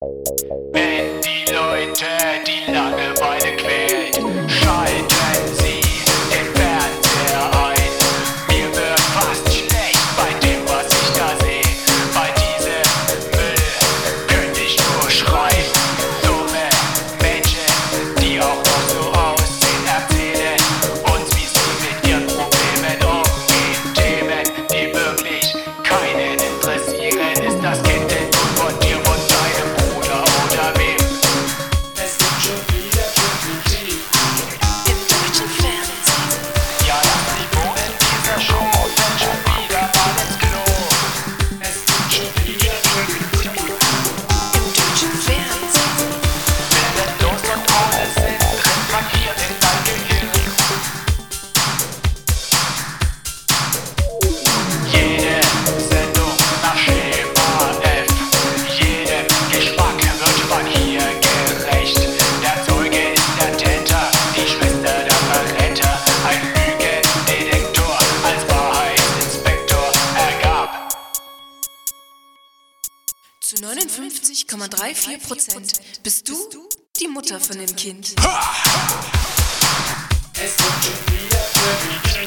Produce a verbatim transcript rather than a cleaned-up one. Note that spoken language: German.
Wenn die Leute die Langeweile quält, schalten sie den Fernseher ein. Mir wird fast schlecht bei dem, was ich da seh. Bei diesem Müll könnte ich nur schreien. Dumme Menschen, die auch noch so aussehen, erzählen uns, wie sie mit ihren Problemen umgehen. Themen, die wirklich keinen interessieren. Ist das Kind denn nun von dir, von deinem Bruder oder wem? Es gibt schon wieder Kritik im deutschen Fernsehen. Ja, das Niveau in dieser Show fällt schon wieder mal ins Klo. Es gibt schon wieder Kritik Im deutschen Fernsehen. Willenlos und ohne Sinn dringt man hier in dein Gehirn. Jede Sendung nach Schema F, jedem Geschmack wird man hier gerecht. Der Zeuge ist der Täter, die Schwester der Verräter. Ein Lügendetektor als Wahrheitsinspektor ergab. Zu neunundfünfzig Komma vierunddreißig Prozent bist du die Mutter von dem Kind. Es gibt schon wieder Kritik